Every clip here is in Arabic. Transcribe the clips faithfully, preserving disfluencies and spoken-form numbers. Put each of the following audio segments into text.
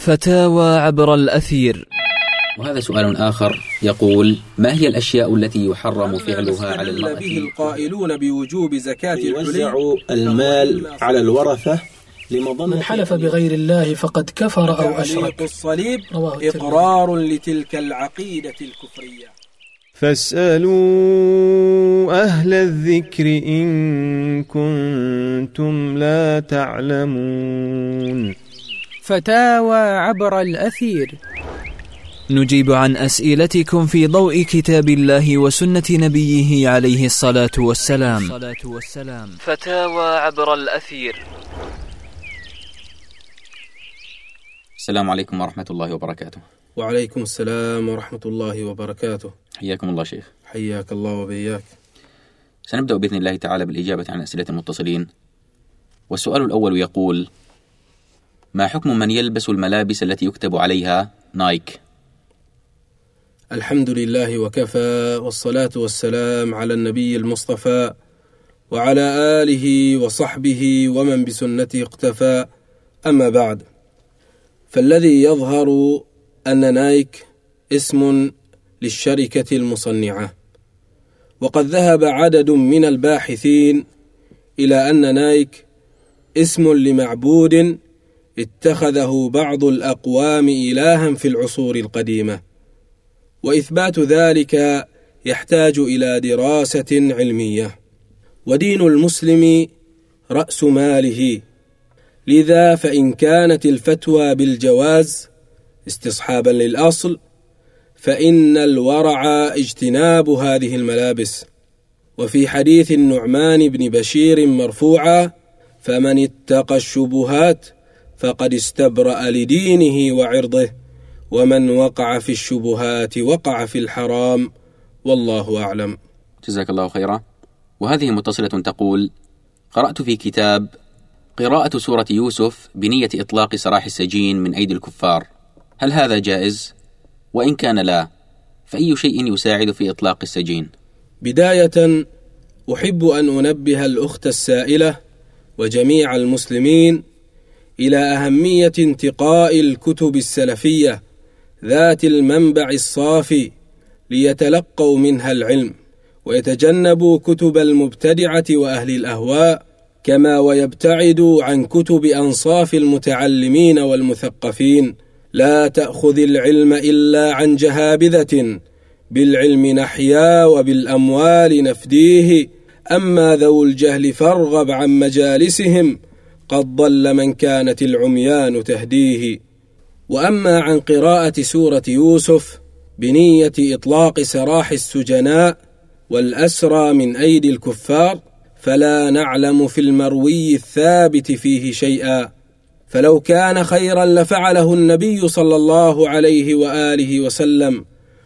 فتاوى عبر الأثير. وهذا سؤال آخر يقول: ما هي الأشياء التي يحرم فعلها على المرأة؟ به القائلون بوجوب زكاة يوزع المال على الورثة من حلف بغير الله فقد كفر أو أشرك. الصليب إقرار لتلك العقيدة الكفرية. فاسألوا أهل الذكر إن كنتم لا تعلمون. فتاوى عبر الأثير. نجيب عن أسئلتكم في ضوء كتاب الله وسنة نبيه عليه الصلاة والسلام. فتاوى عبر الأثير. السلام عليكم ورحمة الله وبركاته. وعليكم السلام ورحمة الله وبركاته. حياكم الله شيخ. حياك الله وبياك. سنبدأ بإذن الله تعالى بالإجابة عن أسئلة المتصلين. والسؤال الأول يقول: ما حكم من يلبس الملابس التي يكتب عليها نايك؟ الحمد لله وكفى، والصلاة والسلام على النبي المصطفى وعلى آله وصحبه ومن بسنته اقتفى. أما بعد، فالذي يظهر أن نايك اسم للشركة المصنعة، وقد ذهب عدد من الباحثين إلى أن نايك اسم لمعبود اتخذه بعض الأقوام إلها في العصور القديمة، وإثبات ذلك يحتاج إلى دراسة علمية، ودين المسلم رأس ماله، لذا فإن كانت الفتوى بالجواز استصحابا للأصل فإن الورع اجتناب هذه الملابس. وفي حديث النعمان بن بشير مرفوعا: فمن اتقى الشبهات فقد استبرأ لدينه وعرضه، ومن وقع في الشبهات وقع في الحرام، والله أعلم. جزاك الله خيرا. وهذه متصلة تقول: قرأت في كتاب قراءة سورة يوسف بنية إطلاق سراح السجين من أيدي الكفار، هل هذا جائز؟ وإن كان لا، فأي شيء يساعد في إطلاق السجين؟ بداية أحب أن أنبه الأخت السائلة وجميع المسلمين إلى أهمية انتقاء الكتب السلفية ذات المنبع الصافي ليتلقوا منها العلم، ويتجنبوا كتب المبتدعة وأهل الأهواء، كما ويبتعدوا عن كتب أنصاف المتعلمين والمثقفين. لا تأخذ العلم إلا عن جهابذة، بالعلم نحيا وبالأموال نفديه، أما ذو الجهل فارغب عن مجالسهم، قد ضل من كانت العميان تهديه. وأما عن قراءة سورة يوسف بنية إطلاق سراح السجناء والأسرى من أيدي الكفار، فلا نعلم في المروي الثابت فيه شيئا، فلو كان خيرا لفعله النبي صلى الله عليه وآله وسلم،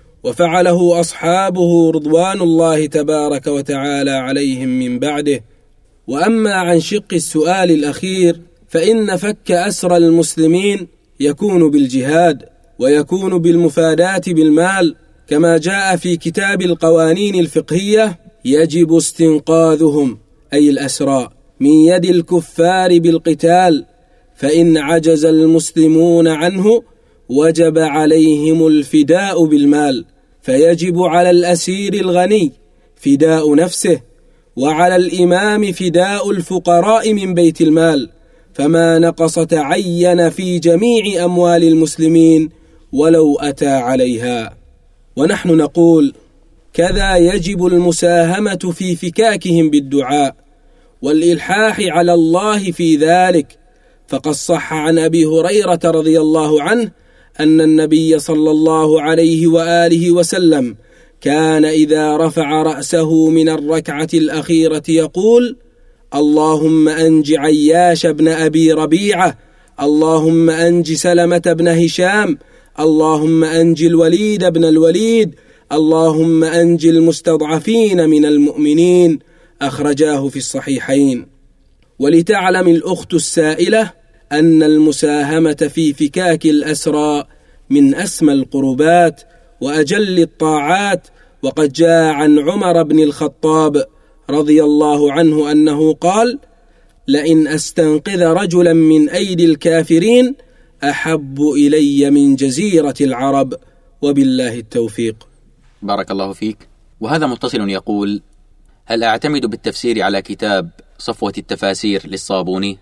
وفعله أصحابه رضوان الله تبارك وتعالى عليهم من بعده. وأما عن شق السؤال الأخير، فإن فك أسر المسلمين يكون بالجهاد، ويكون بالمفادات بالمال، كما جاء في كتاب القوانين الفقهية: يجب استنقاذهم أي الأسرى من يد الكفار بالقتال، فإن عجز المسلمون عنه وجب عليهم الفداء بالمال، فيجب على الأسير الغني فداء نفسه، وعلى الإمام فداء الفقراء من بيت المال، فما نقص تعين في جميع أموال المسلمين ولو أتى عليها. ونحن نقول: كذا يجب المساهمة في فكاكهم بالدعاء والإلحاح على الله في ذلك، فقد صح عن أبي هريرة رضي الله عنه أن النبي صلى الله عليه وآله وسلم كان إذا رفع رأسه من الركعة الأخيرة يقول: اللهم أنج عياش بن أبي ربيعة، اللهم أنج سلمة بن هشام، اللهم أنج الوليد بن الوليد، اللهم أنج المستضعفين من المؤمنين، أخرجاه في الصحيحين. ولتعلم الأخت السائلة أن المساهمة في فكاك الأسرى من أسمى القربات وأجل الطاعات، وقد جاء عن عمر بن الخطاب رضي الله عنه أنه قال: لئن أستنقذ رجلا من أيدي الكافرين أحب إلي من جزيرة العرب، وبالله التوفيق. بارك الله فيك. وهذا متصل يقول: هل أعتمد بالتفسير على كتاب صفوة التفاسير للصابوني؟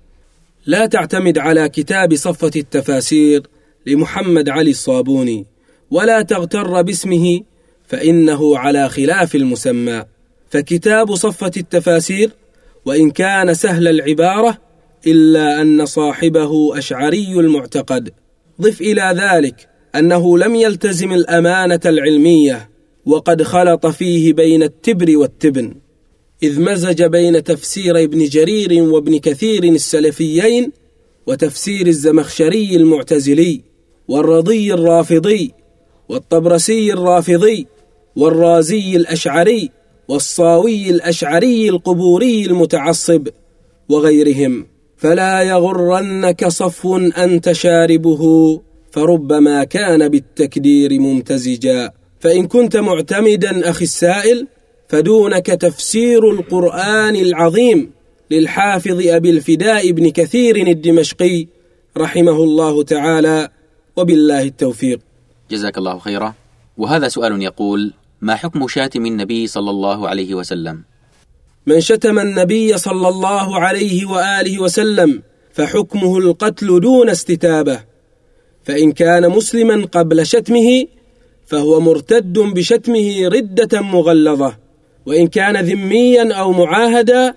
لا تعتمد على كتاب صفوة التفاسير لمحمد علي الصابوني، ولا تغتر باسمه، فإنه على خلاف المسمى. فكتاب صفوة التفاسير وإن كان سهل العبارة إلا أن صاحبه أشعري المعتقد. ضف إلى ذلك أنه لم يلتزم الأمانة العلمية، وقد خلط فيه بين التبر والتبن، إذ مزج بين تفسير ابن جرير وابن كثير السلفيين وتفسير الزمخشري المعتزلي والرضي الرافضي والطبرسي الرافضي والرازي الأشعري والصاوي الأشعري القبوري المتعصب وغيرهم. فلا يغرنك صفو أنت شاربه، فربما كان بالتكدير ممتزجا. فإن كنت معتمدا أخي السائل، فدونك تفسير القرآن العظيم للحافظ أبي الفداء ابن كثير الدمشقي رحمه الله تعالى، وبالله التوفيق. جزاك الله خيرا. وهذا سؤال يقول: ما حكم شاتم النبي صلى الله عليه وسلم؟ من شتم النبي صلى الله عليه وآله وسلم فحكمه القتل دون استتابة، فإن كان مسلما قبل شتمه فهو مرتد بشتمه ردة مغلظة، وإن كان ذميا أو معاهدا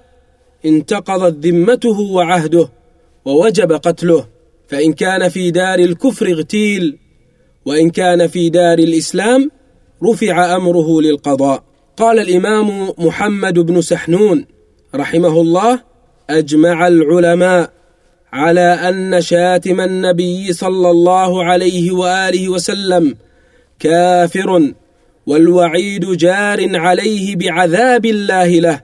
انتقضت ذمته وعهده ووجب قتله، فإن كان في دار الكفر اغتيل، وإن كان في دار الإسلام رفع أمره للقضاء. قال الإمام محمد بن سحنون رحمه الله: أجمع العلماء على أن شاتم النبي صلى الله عليه وآله وسلم كافر، والوعيد جار عليه بعذاب الله له،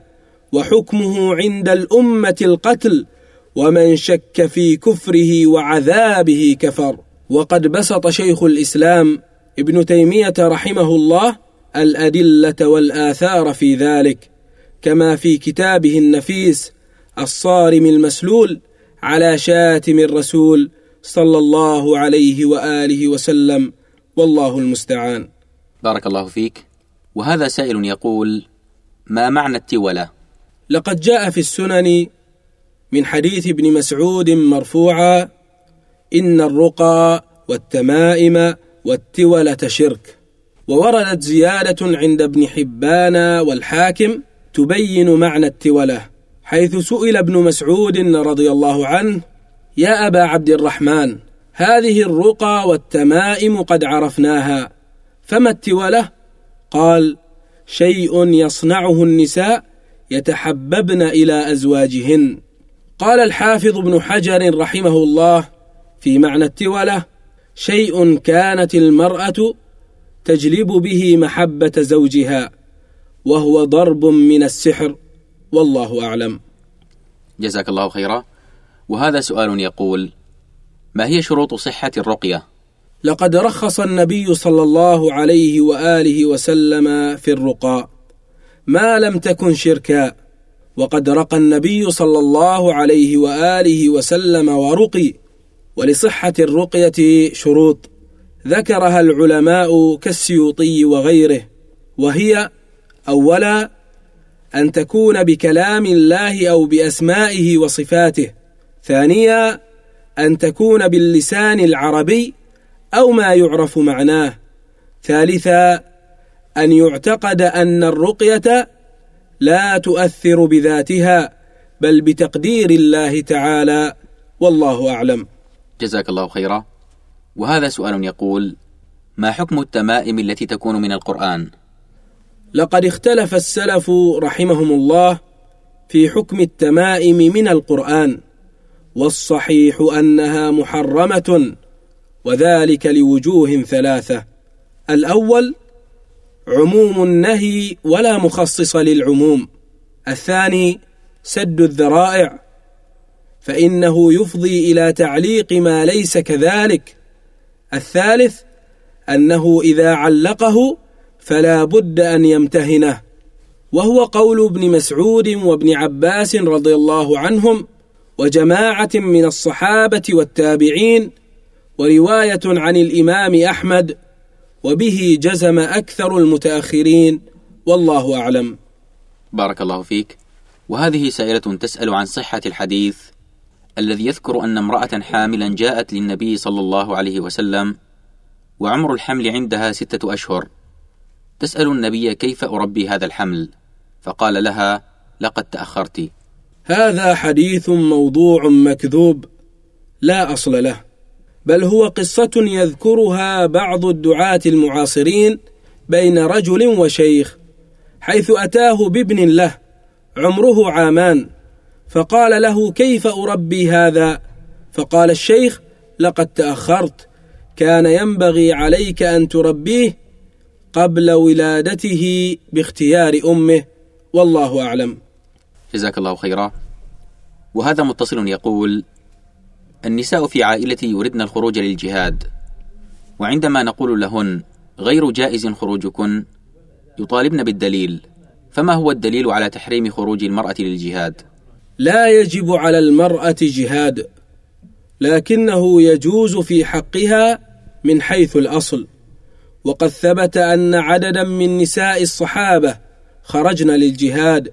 وحكمه عند الأمة القتل، ومن شك في كفره وعذابه كفر. وقد بسط شيخ الإسلام ابن تيمية رحمه الله الأدلة والآثار في ذلك، كما في كتابه النفيس الصارم المسلول على شاتم الرسول صلى الله عليه وآله وسلم، والله المستعان. بارك الله فيك. وهذا سائل يقول: ما معنى التولة؟ لقد جاء في السنن من حديث ابن مسعود مرفوعا: إن الرقى والتمائم والتولة شرك. ووردت زيادة عند ابن حبان والحاكم تبين معنى التولة، حيث سئل ابن مسعود رضي الله عنه: يا أبا عبد الرحمن، هذه الرقى والتمائم قد عرفناها، فما التولة؟ قال: شيء يصنعه النساء يتحببن إلى أزواجهن. قال الحافظ ابن حجر رحمه الله في معنى التولة: شيء كانت المرأة تجلب به محبة زوجها، وهو ضرب من السحر، والله أعلم. جزاك الله خيرا. وهذا سؤال يقول: ما هي شروط صحة الرقية؟ لقد رخص النبي صلى الله عليه وآله وسلم في الرقى ما لم تكن شركا، وقد رقى النبي صلى الله عليه وآله وسلم ورقي. ولصحة الرقية شروط ذكرها العلماء كالسيوطي وغيره، وهي: أولا أن تكون بكلام الله أو بأسمائه وصفاته. ثانيا أن تكون باللسان العربي أو ما يعرف معناه. ثالثا أن يعتقد أن الرقية لا تؤثر بذاتها بل بتقدير الله تعالى، والله أعلم. جزاك الله خيرا. وهذا سؤال يقول: ما حكم التمائم التي تكون من القرآن؟ لقد اختلف السلف رحمهم الله في حكم التمائم من القرآن، والصحيح أنها محرمة، وذلك لوجوه ثلاثة. الأول: عموم النهي ولا مخصص للعموم. الثاني: سد الذرائع، فإنه يفضي إلى تعليق ما ليس كذلك. الثالث: أنه إذا علقه فلا بد أن يمتهنه، وهو قول ابن مسعود وابن عباس رضي الله عنهم وجماعة من الصحابة والتابعين ورواية عن الإمام أحمد، وبه جزم أكثر المتأخرين، والله أعلم. بارك الله فيك. وهذه سائلة تسأل عن صحة الحديث الذي يذكر أن امرأة حاملا جاءت للنبي صلى الله عليه وسلم وعمر الحمل عندها ستة أشهر، تسأل النبي كيف أربي هذا الحمل، فقال لها لقد تأخرت. هذا حديث موضوع مكذوب لا أصل له، بل هو قصة يذكرها بعض الدعاة المعاصرين بين رجل وشيخ، حيث أتاه بابن له عمره عامان، فقال له كيف أربي هذا؟ فقال الشيخ لقد تأخرت، كان ينبغي عليك أن تربيه قبل ولادته باختيار أمه، والله أعلم. جزاك الله خيرا. وهذا متصل يقول: النساء في عائلتي يردن الخروج للجهاد، وعندما نقول لهن غير جائز خروجكن يطالبن بالدليل، فما هو الدليل على تحريم خروج المرأة للجهاد؟ لا يجب على المرأة جهاد، لكنه يجوز في حقها من حيث الأصل، وقد ثبت أن عددا من نساء الصحابة خرجن للجهاد،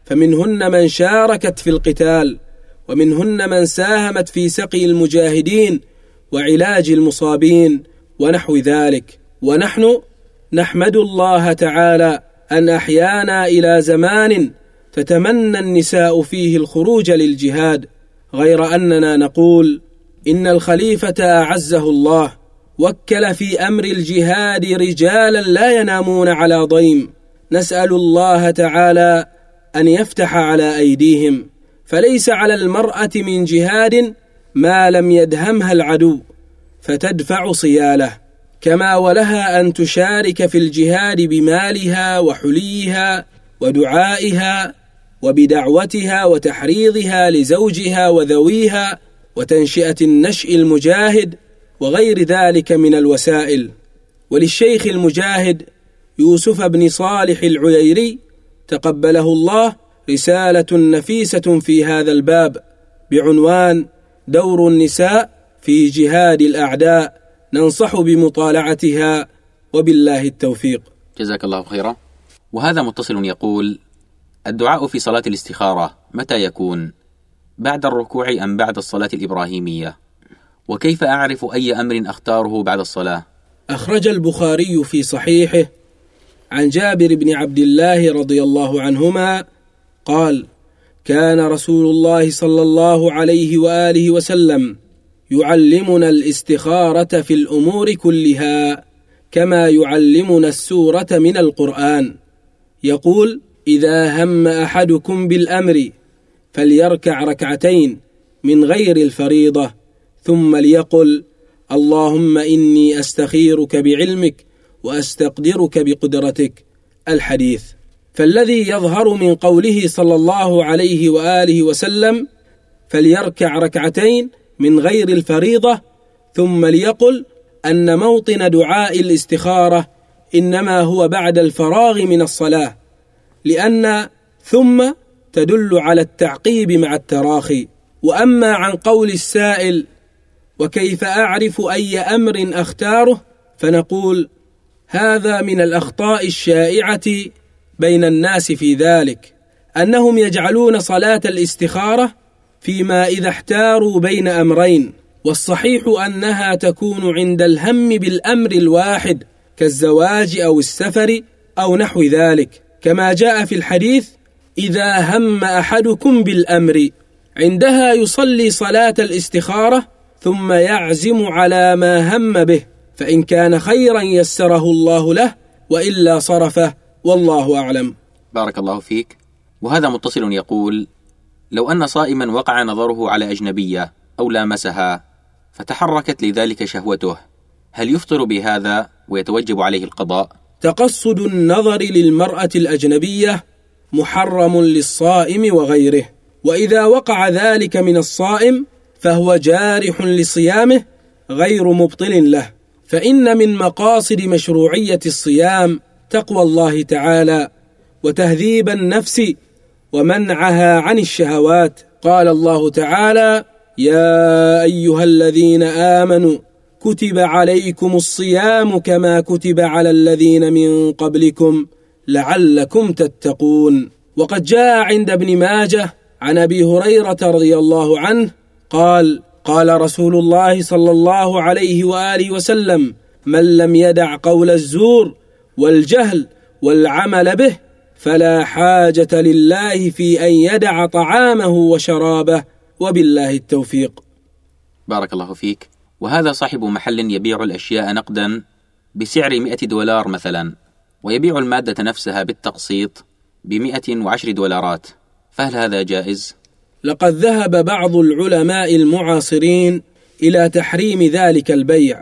فمنهن من شاركت في القتال، ومنهن من ساهمت في سقي المجاهدين وعلاج المصابين ونحو ذلك. ونحن نحمد الله تعالى أن أحيانا إلى زمان تتمنى النساء فيه الخروج للجهاد، غير أننا نقول إن الخليفة أعزه الله وكل في أمر الجهاد رجالا لا ينامون على ضيم، نسأل الله تعالى أن يفتح على أيديهم، فليس على المرأة من جهاد ما لم يدهمها العدو فتدفع صياله، كما ولها أن تشارك في الجهاد بمالها وحليها ودعائها وبدعوتها وتحريضها لزوجها وذويها وتنشئة النشء المجاهد وغير ذلك من الوسائل. وللشيخ المجاهد يوسف بن صالح العييري تقبله الله رسالة نفيسة في هذا الباب بعنوان دور النساء في جهاد الأعداء، ننصح بمطالعتها، وبالله التوفيق. جزاك الله خيرا. وهذا متصل يقول: الدعاء في صلاة الاستخارة متى يكون؟ بعد الركوع أم بعد الصلاة الإبراهيمية؟ وكيف أعرف أي أمر أختاره بعد الصلاة؟ أخرج البخاري في صحيحه عن جابر بن عبد الله رضي الله عنهما قال: كان رسول الله صلى الله عليه وآله وسلم يعلمنا الاستخارة في الأمور كلها كما يعلمنا السورة من القرآن، يقول: إذا هم أحدكم بالأمر فليركع ركعتين من غير الفريضة، ثم ليقل: اللهم إني أستخيرك بعلمك وأستقدرك بقدرتك. الحديث. فالذي يظهر من قوله صلى الله عليه وآله وسلم فليركع ركعتين من غير الفريضة ثم ليقل أن موطن دعاء الاستخارة إنما هو بعد الفراغ من الصلاة، لأن ثم تدل على التعقيب مع التراخي. وأما عن قول السائل وكيف أعرف أي أمر أختاره، فنقول هذا من الأخطاء الشائعة بين الناس في ذلك، أنهم يجعلون صلاة الاستخارة فيما إذا احتاروا بين أمرين، والصحيح أنها تكون عند الهم بالأمر الواحد كالزواج أو السفر أو نحو ذلك، كما جاء في الحديث: إذا هم أحدكم بالأمر، عندها يصلي صلاة الاستخارة ثم يعزم على ما هم به، فإن كان خيرا يسره الله له، وإلا صرفه، والله أعلم. بارك الله فيك. وهذا متصل يقول: لو أن صائما وقع نظره على أجنبية أو لامسها فتحركت لذلك شهوته، هل يفطر بهذا ويتوجب عليه القضاء؟ تقصد النظر للمرأة الأجنبية محرم للصائم وغيره، وإذا وقع ذلك من الصائم فهو جارح لصيامه غير مبطل له، فإن من مقاصد مشروعية الصيام تقوى الله تعالى وتهذيب النفس ومنعها عن الشهوات. قال الله تعالى: يا أيها الذين آمنوا كتب عليكم الصيام كما كتب على الذين من قبلكم لعلكم تتقون. وقد جاء عند ابن ماجه عن أبي هريرة رضي الله عنه قال قال رسول الله صلى الله عليه وآله وسلم: من لم يدع قول الزور والجهل والعمل به فلا حاجة لله في أن يدع طعامه وشرابه، وبالله التوفيق. بارك الله فيك. وهذا صاحب محل يبيع الأشياء نقدا بسعر مئة دولار مثلا، ويبيع المادة نفسها بالتقسيط بمئة وعشر دولارات، فهل هذا جائز؟ لقد ذهب بعض العلماء المعاصرين إلى تحريم ذلك البيع،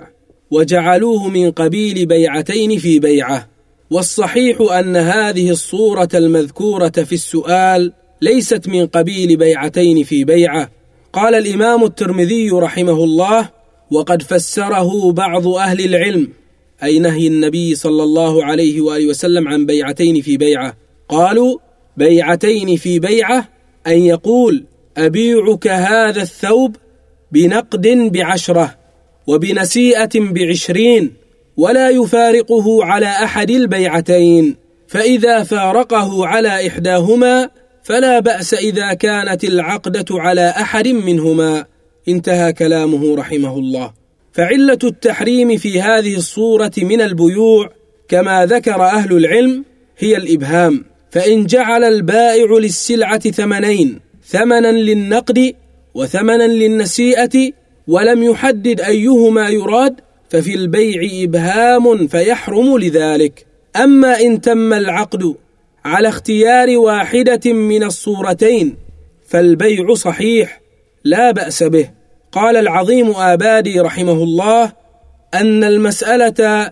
وجعلوه من قبيل بيعتين في بيعة. والصحيح أن هذه الصورة المذكورة في السؤال ليست من قبيل بيعتين في بيعة. قال الإمام الترمذي رحمه الله: وقد فسره بعض أهل العلم، أي نهي النبي صلى الله عليه وآله وسلم عن بيعتين في بيعة. قالوا: بيعتين في بيعة أن يقول: أبيعك هذا الثوب بنقد بعشرة وبنسيئة بعشرين، ولا يفارقه على أحد البيعتين، فإذا فارقه على إحداهما فلا بأس إذا كانت العقدة على أحد منهما. انتهى كلامه رحمه الله. فعلة التحريم في هذه الصورة من البيوع كما ذكر أهل العلم هي الإبهام، فإن جعل البائع للسلعة ثمنين، ثمنا للنقد وثمنا للنسيئة، ولم يحدد أيهما يراد، ففي البيع إبهام فيحرم لذلك. أما إن تم العقد على اختيار واحدة من الصورتين فالبيع صحيح لا بأس به. قال العظيم آبادي رحمه الله أن المسألة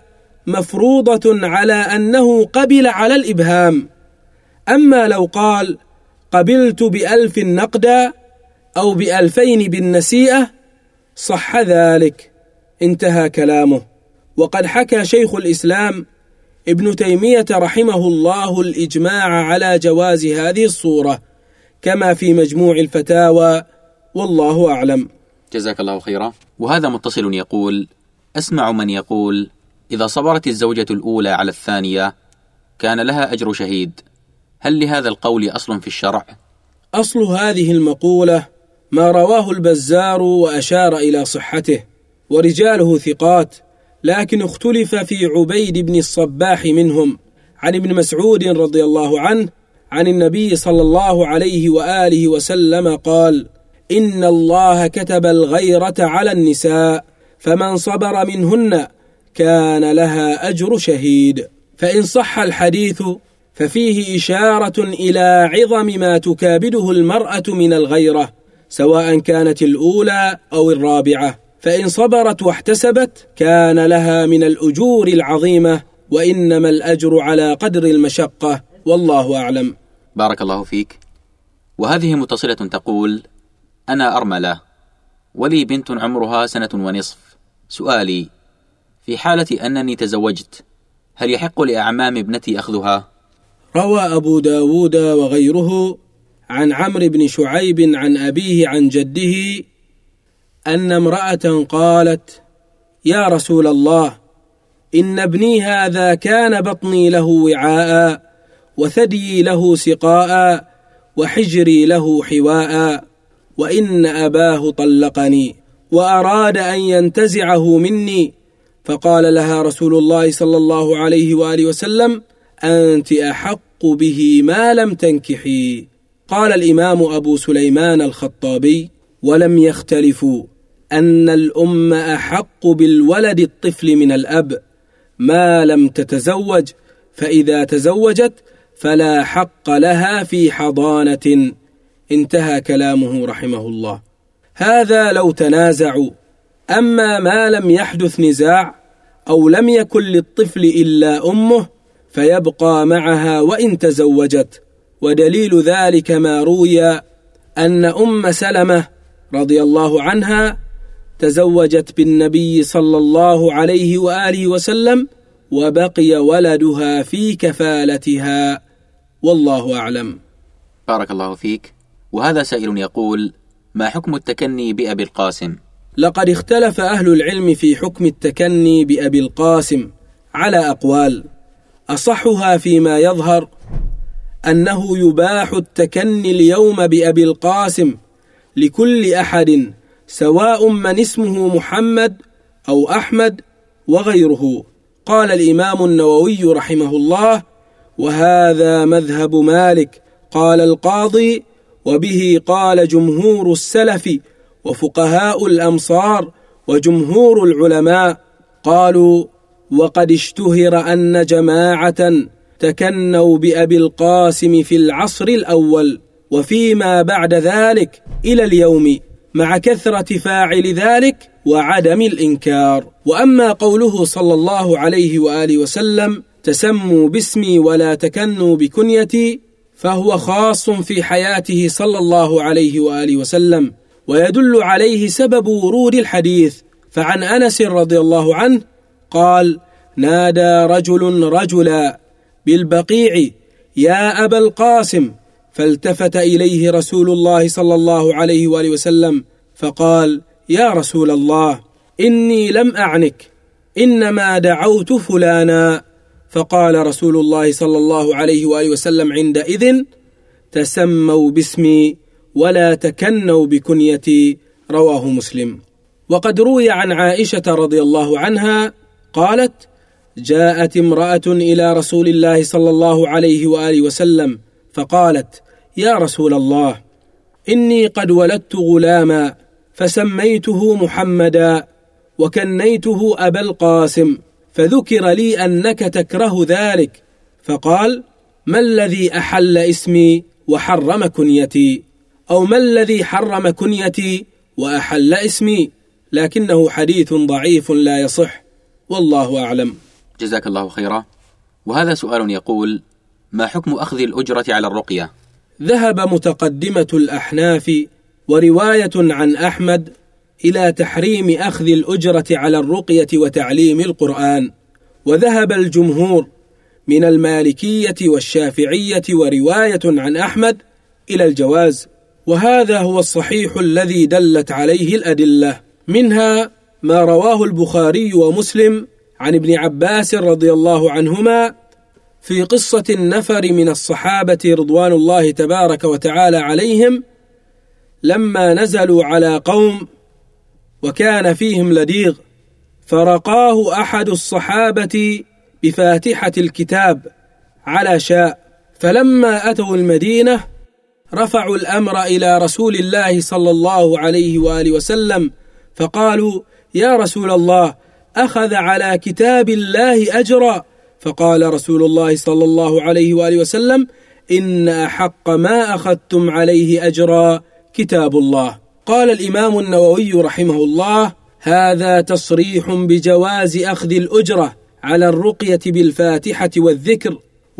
مفروضة على أنه قبل على الإبهام. أما لو قال: قبلت بألف نقدا أو بألفين بالنسيئة صح ذلك. انتهى كلامه. وقد حكى شيخ الإسلام ابن تيمية رحمه الله الإجماع على جواز هذه الصورة كما في مجموع الفتاوى، والله أعلم. جزاك الله خيرا. وهذا متصل يقول: أسمع من يقول إذا صبرت الزوجة الأولى على الثانية كان لها أجر شهيد، هل لهذا القول أصل في الشرع؟ أصل هذه المقولة ما رواه البزار وأشار إلى صحته، ورجاله ثقات، لكن اختلف في عبيد بن الصباح منهم، عن ابن مسعود رضي الله عنه عن النبي صلى الله عليه وآله وسلم قال: إن الله كتب الغيرة على النساء، فمن صبر منهن كان لها أجر شهيد. فإن صح الحديث ففيه إشارة إلى عظم ما تكابده المرأة من الغيرة، سواء كانت الأولى أو الرابعة، فإن صبرت واحتسبت كان لها من الأجور العظيمة، وإنما الأجر على قدر المشقة، والله أعلم. بارك الله فيك. وهذه متصلة تقول: أنا أرملة ولي بنت عمرها سنة ونصف، سؤالي: في حالة أنني تزوجت هل يحق لأعمام ابنتي أخذها؟ روى أبو داود وغيره عن عمرو بن شعيب عن أبيه عن جده أن امرأة قالت: يا رسول الله، إن ابني هذا كان بطني له وعاء، وثديي له سقاء، وحجري له حواء، وإن أباه طلقني وأراد أن ينتزعه مني، فقال لها رسول الله صلى الله عليه وآله وسلم: أنت أحق به ما لم تنكحي. قال الإمام أبو سليمان الخطابي: ولم يختلفوا أن الأم أحق بالولد الطفل من الأب ما لم تتزوج، فإذا تزوجت فلا حق لها في حضانة. انتهى كلامه رحمه الله. هذا لو تنازعوا. أما ما لم يحدث نزاع أو لم يكن للطفل إلا أمه فيبقى معها وإن تزوجت. ودليل ذلك ما روي أن أم سلمة رضي الله عنها تزوجت بالنبي صلى الله عليه وآله وسلم وبقي ولدها في كفالتها، والله أعلم. بارك الله فيك. وهذا سائل يقول: ما حكم التكني بأبي القاسم؟ لقد اختلف أهل العلم في حكم التكني بأبي القاسم على أقوال، أصحها فيما يظهر أنه يباح التكني اليوم بأبي القاسم لكل أحد سواء من اسمه محمد أو أحمد وغيره. قال الإمام النووي رحمه الله: وهذا مذهب مالك. قال القاضي: وبه قال جمهور السلف وفقهاء الأمصار وجمهور العلماء. قالوا: وقد اشتهر أن جماعة تكنوا بأبي القاسم في العصر الأول وفيما بعد ذلك إلى اليوم، مع كثرة فاعل ذلك وعدم الإنكار. وأما قوله صلى الله عليه وآله وسلم: تسموا باسمي ولا تكنوا بكنيتي، فهو خاص في حياته صلى الله عليه وآله وسلم، ويدل عليه سبب ورود الحديث. فعن أنس رضي الله عنه قال: نادى رجل رجلا بالبقيع: يا أبا القاسم، فالتفت إليه رسول الله صلى الله عليه وآله وسلم فقال: يا رسول الله، إني لم أعنك، إنما دعوت فلانا. فقال رسول الله صلى الله عليه وآله وسلم عندئذ: تسموا باسمي ولا تكنوا بكنيتي. رواه مسلم. وقد روي عن عائشة رضي الله عنها قالت: جاءت امرأة إلى رسول الله صلى الله عليه وآله وسلم فقالت: يا رسول الله، إني قد ولدت غلاما فسميته محمدا وكنيته أبا القاسم، فذكر لي أنك تكره ذلك، فقال: ما الذي أحل اسمي وحرم كنيتي؟ أو ما الذي حرم كنيتي وأحل اسمي؟ لكنه حديث ضعيف لا يصح، والله أعلم. جزاك الله خيرا. وهذا سؤال يقول: ما حكم أخذ الأجرة على الرقية؟ ذهب متقدمة الأحناف ورواية عن أحمد إلى تحريم أخذ الأجرة على الرقية وتعليم القرآن، وذهب الجمهور من المالكية والشافعية ورواية عن أحمد إلى الجواز، وهذا هو الصحيح الذي دلت عليه الأدلة. منها ما رواه البخاري ومسلم عن ابن عباس رضي الله عنهما في قصة النفر من الصحابة رضوان الله تبارك وتعالى عليهم لما نزلوا على قوم وكان فيهم لديغ، فرقاه أحد الصحابة بفاتحة الكتاب على شاء، فلما أتوا المدينة رفعوا الأمر إلى رسول الله صلى الله عليه وآله وسلم فقالوا: يا رسول الله، أخذ على كتاب الله أجرا. فقال رسول الله صلى الله عليه وآله وسلم: إن أحق ما أخذتم عليه أجرا كتاب الله. قال الإمام النووي رحمه الله: هذا تصريح بجواز أخذ الأجرة على الرقية بالفاتحة والذكر،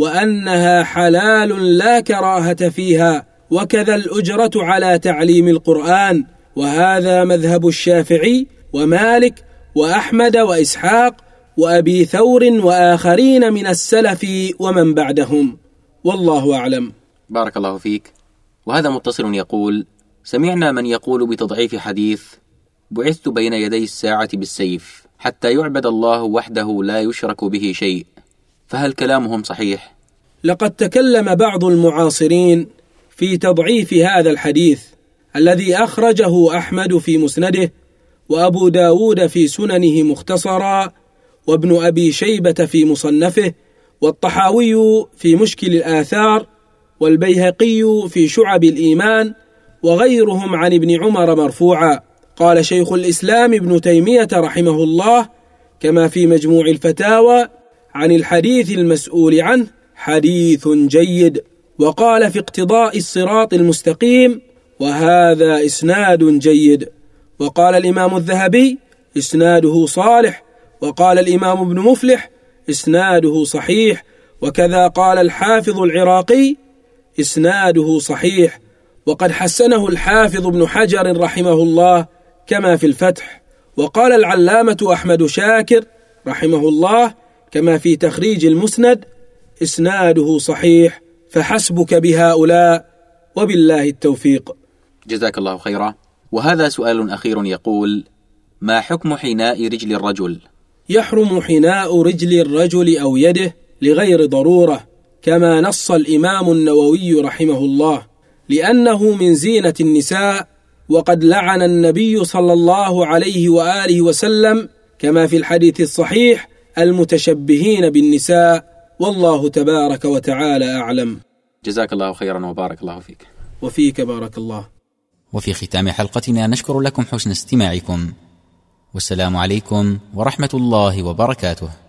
وأنها حلال لا كراهة فيها، وكذا الأجرة على تعليم القرآن، وهذا مذهب الشافعي ومالك وأحمد وإسحاق وأبي ثور وآخرين من السلف ومن بعدهم، والله أعلم. بارك الله فيك. وهذا متصل يقول: سمعنا من يقول بتضعيف حديث: بعثت بين يدي الساعة بالسيف حتى يعبد الله وحده لا يشرك به شيء، فهل كلامهم صحيح؟ لقد تكلم بعض المعاصرين في تضعيف هذا الحديث الذي أخرجه أحمد في مسنده، وأبو داود في سننه مختصرا، وابن أبي شيبة في مصنفه، والطحاوي في مشكل الآثار، والبيهقي في شعب الإيمان، وغيرهم عن ابن عمر مرفوعا. قال شيخ الإسلام ابن تيمية رحمه الله كما في مجموع الفتاوى عن الحديث المسؤول عنه: حديث جيد. وقال في اقتضاء الصراط المستقيم: وهذا إسناد جيد. وقال الإمام الذهبي: إسناده صالح. وقال الإمام ابن مفلح: إسناده صحيح. وكذا قال الحافظ العراقي: إسناده صحيح. وقد حسنه الحافظ ابن حجر رحمه الله كما في الفتح. وقال العلامة أحمد شاكر رحمه الله كما في تخريج المسند: إسناده صحيح، فحسبك بهؤلاء، وبالله التوفيق. جزاك الله خيرا. وهذا سؤال أخير يقول: ما حكم حناء رجل الرجل؟ يحرم حناء رجل الرجل أو يده لغير ضرورة، كما نص الإمام النووي رحمه الله، لأنه من زينة النساء، وقد لعن النبي صلى الله عليه وآله وسلم كما في الحديث الصحيح المتشبهين بالنساء، والله تبارك وتعالى أعلم. جزاك الله خيرا وبارك الله فيك. وفيك بارك الله. وفي ختام حلقتنا نشكر لكم حسن استماعكم، والسلام عليكم ورحمة الله وبركاته.